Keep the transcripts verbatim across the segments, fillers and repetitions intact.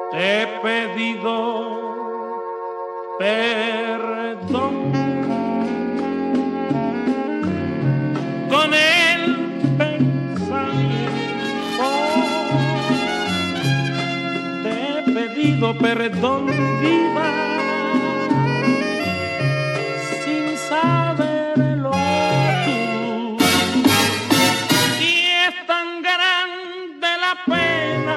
Te he pedido perdón con el pensamiento. Te he pedido perdón, vida, sin saberlo tú. Y es tan grande la pena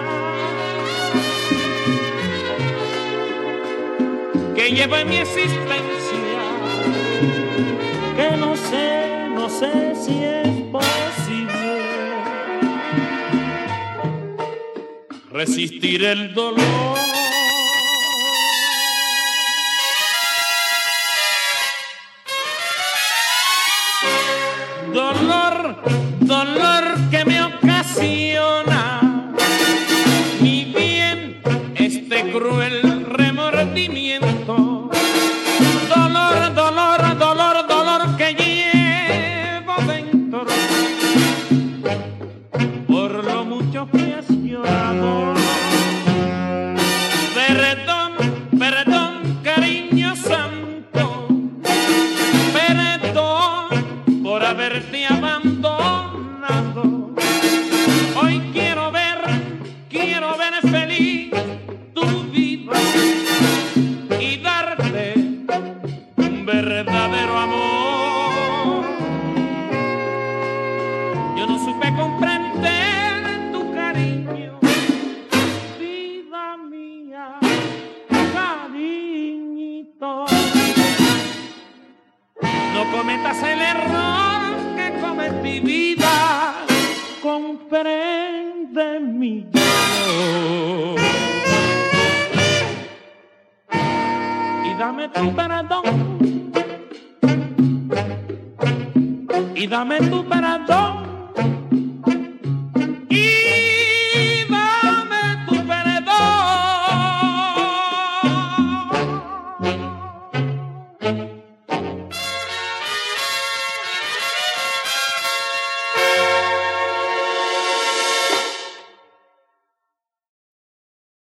que lleva en mi existencia, que no sé, no sé si es posible resistir el dolor. Dolor, dolor que me ocasiona mi bien este cruel remordimiento. Dolor, dolor, dolor, dolor que llevo dentro por lo mucho que has llorado. Perdón, perdón, cariño santo, perdón por haberte abandonado. Hoy quiero ver, quiero ver feliz tu vida y darte un verdadero amor. Yo no supe comprender tu cariño, vida mía, cariñito. No cometas el error que cometí, vida, comprende mi dolor y dame tu perdón, y dame tu perdón.